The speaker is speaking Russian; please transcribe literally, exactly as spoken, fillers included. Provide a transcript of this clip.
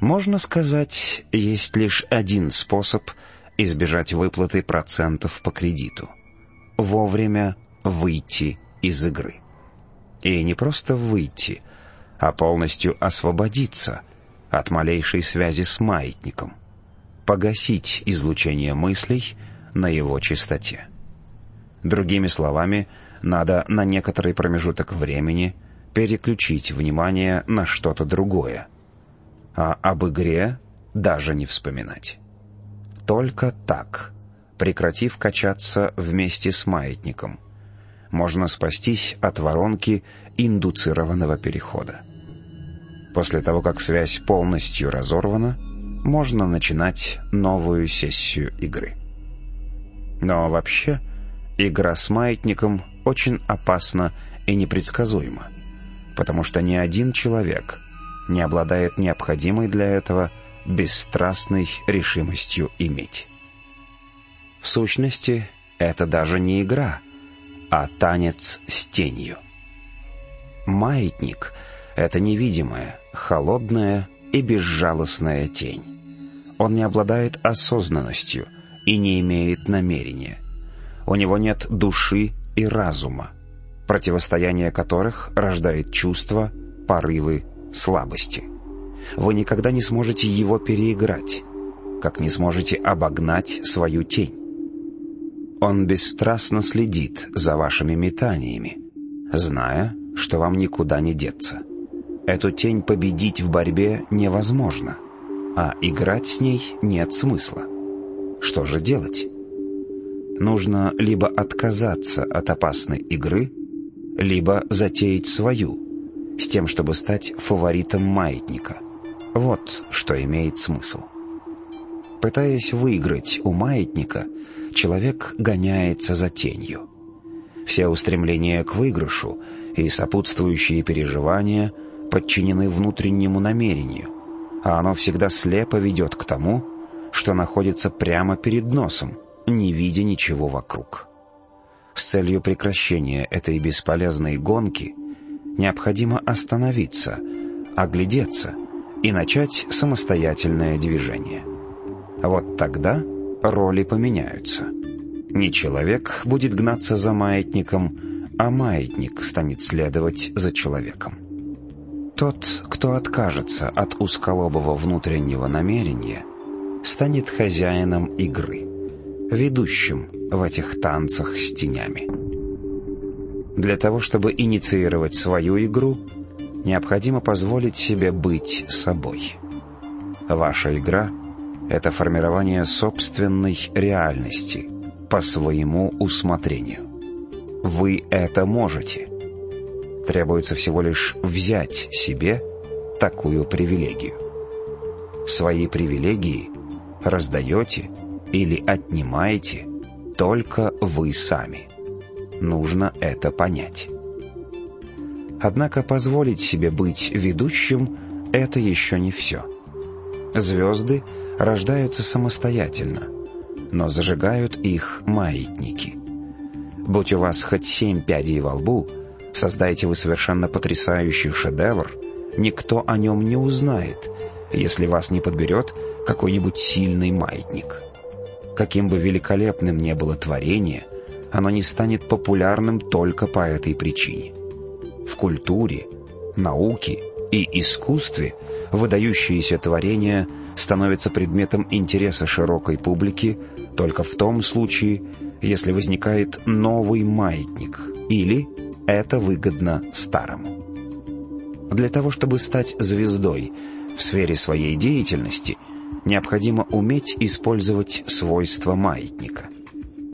Можно сказать, есть лишь один способ избежать выплаты процентов по кредиту — вовремя выйти из игры. И не просто выйти, а полностью освободиться от малейшей связи с маятником, погасить излучение мыслей на его частоте. Другими словами, надо на некоторый промежуток времени переключить внимание на что-то другое, а об игре даже не вспоминать. Только так, прекратив качаться вместе с маятником, можно спастись от воронки индуцированного перехода. После того, как связь полностью разорвана, можно начинать новую сессию игры. Но вообще, игра с маятником очень опасна и непредсказуема, потому что ни один человек не обладает необходимой для этого бесстрастной решимостью иметь. В сущности, это даже не игра, а танец с тенью. Маятник — это невидимая, холодная и безжалостная тень. Он не обладает осознанностью и не имеет намерения. У него нет души и разума, противостояние которых рождает чувства, порывы, слабости. Вы никогда не сможете его переиграть, как не сможете обогнать свою тень. Он бесстрастно следит за вашими метаниями, зная, что вам никуда не деться. Эту тень победить в борьбе невозможно, а играть с ней нет смысла. Что же делать? Нужно либо отказаться от опасной игры, либо затеять свою, с тем, чтобы стать фаворитом маятника. Вот что имеет смысл. Пытаясь выиграть у маятника, человек гоняется за тенью. Все устремления к выигрышу и сопутствующие переживания подчинены внутреннему намерению, а оно всегда слепо ведет к тому, что находится прямо перед носом, не видя ничего вокруг. С целью прекращения этой бесполезной гонки необходимо остановиться, оглядеться и начать самостоятельное движение. Вот тогда роли поменяются. Не человек будет гнаться за маятником, а маятник станет следовать за человеком. Тот, кто откажется от узколобого внутреннего намерения, станет хозяином игры, ведущим в этих танцах с тенями. Для того, чтобы инициировать свою игру, необходимо позволить себе быть собой. Ваша игра — это формирование собственной реальности по своему усмотрению. Вы это можете. Требуется всего лишь взять себе такую привилегию. Свои привилегии раздаете или отнимаете только вы сами. Нужно это понять. Однако позволить себе быть ведущим — это еще не все. Звезды рождаются самостоятельно, но зажигают их маятники. Будь у вас хоть семь пядей во лбу, создайте вы совершенно потрясающий шедевр, никто о нем не узнает, если вас не подберет какой-нибудь сильный маятник. Каким бы великолепным ни было творение, оно не станет популярным только по этой причине. В культуре, науке и искусстве выдающиеся творения становятся предметом интереса широкой публики только в том случае, если возникает новый маятник или это выгодно старому. Для того, чтобы стать звездой в сфере своей деятельности, необходимо уметь использовать свойства маятника.